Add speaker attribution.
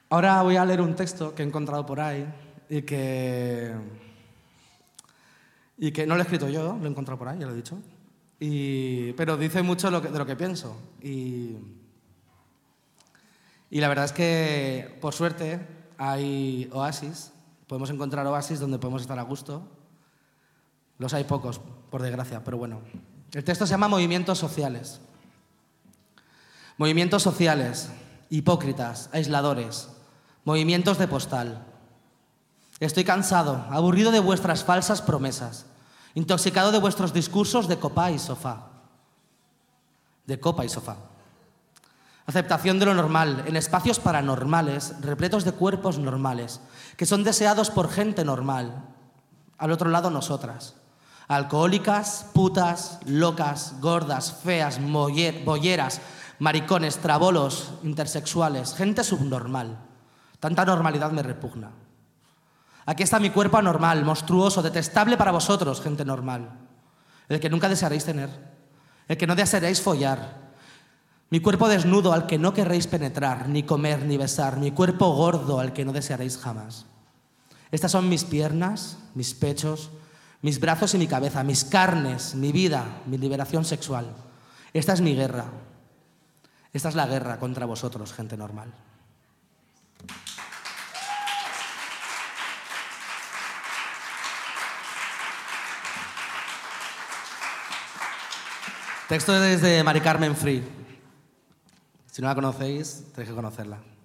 Speaker 1: Ahora voy a leer un texto que he encontrado por ahí y que no lo he escrito yo, lo he encontrado por ahí, ya lo he dicho. Pero dice mucho de lo que pienso. Y la verdad es que, por suerte, hay oasis. Podemos encontrar oasis donde podemos estar a gusto. Los hay pocos, por desgracia, pero bueno. El texto se llama Movimientos sociales. Movimientos sociales, hipócritas, aisladores, movimientos de postal. Estoy cansado, aburrido de vuestras falsas promesas, intoxicado de vuestros discursos de copa y sofá. De copa y sofá. Aceptación de lo normal, en espacios paranormales, repletos de cuerpos normales, que son deseados por gente normal. Al otro lado, nosotras. Alcohólicas, putas, locas, gordas, feas, bolleras, maricones, trabolos, intersexuales, gente subnormal. Tanta normalidad me repugna. Aquí está mi cuerpo anormal, monstruoso, detestable para vosotros, gente normal. El que nunca desearéis tener, el que no desearéis follar. Mi cuerpo desnudo al que no querréis penetrar, ni comer, ni besar. Mi cuerpo gordo al que no desearéis jamás. Estas son mis piernas, mis pechos, mis brazos y mi cabeza, mis carnes, mi vida, mi liberación sexual. Esta es mi guerra. Esta es la guerra contra vosotros, gente normal. Texto es de Mari Carmen Free. Si no la conocéis, tenéis que conocerla.